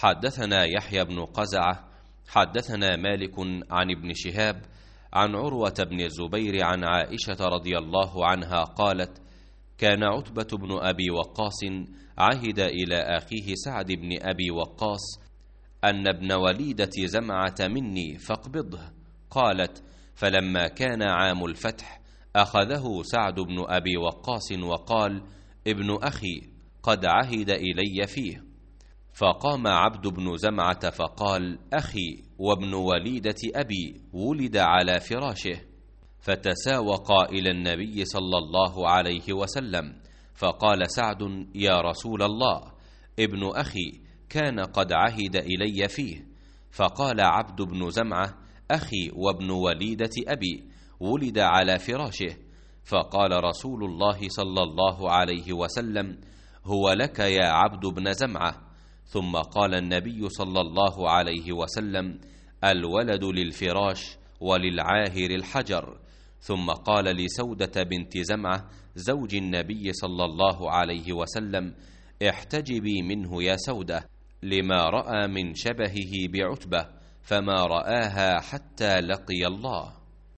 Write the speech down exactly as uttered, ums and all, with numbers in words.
حدثنا يحيى بن قزعة حدثنا مالك عن ابن شهاب عن عروة بن الزبير عن عائشة رضي الله عنها قالت: كان عتبة بن أبي وقاص عهد إلى أخيه سعد بن أبي وقاص أن ابن وليدة زمعة مني فاقبضه. قالت: فلما كان عام الفتح أخذه سعد بن أبي وقاص وقال: ابن أخي قد عهد إلي فيه. فقام عبد بن زمعة فقال: أخي وابن وليدة أبي ولد على فراشه. فتساوقا إلى النبي صلى الله عليه وسلم، فقال سعد: يا رسول الله، ابن أخي كان قد عهد إلي فيه. فقال عبد بن زمعة: أخي وابن وليدة أبي ولد على فراشه. فقال رسول الله صلى الله عليه وسلم: هو لك يا عبد بن زمعة. ثم قال النبي صلى الله عليه وسلم: الولد للفراش وللعاهر الحجر. ثم قال لسودة بنت زمعة زوج النبي صلى الله عليه وسلم: احتجبي منه يا سودة، لما رأى من شبهه بعتبة، فما رآها حتى لقي الله.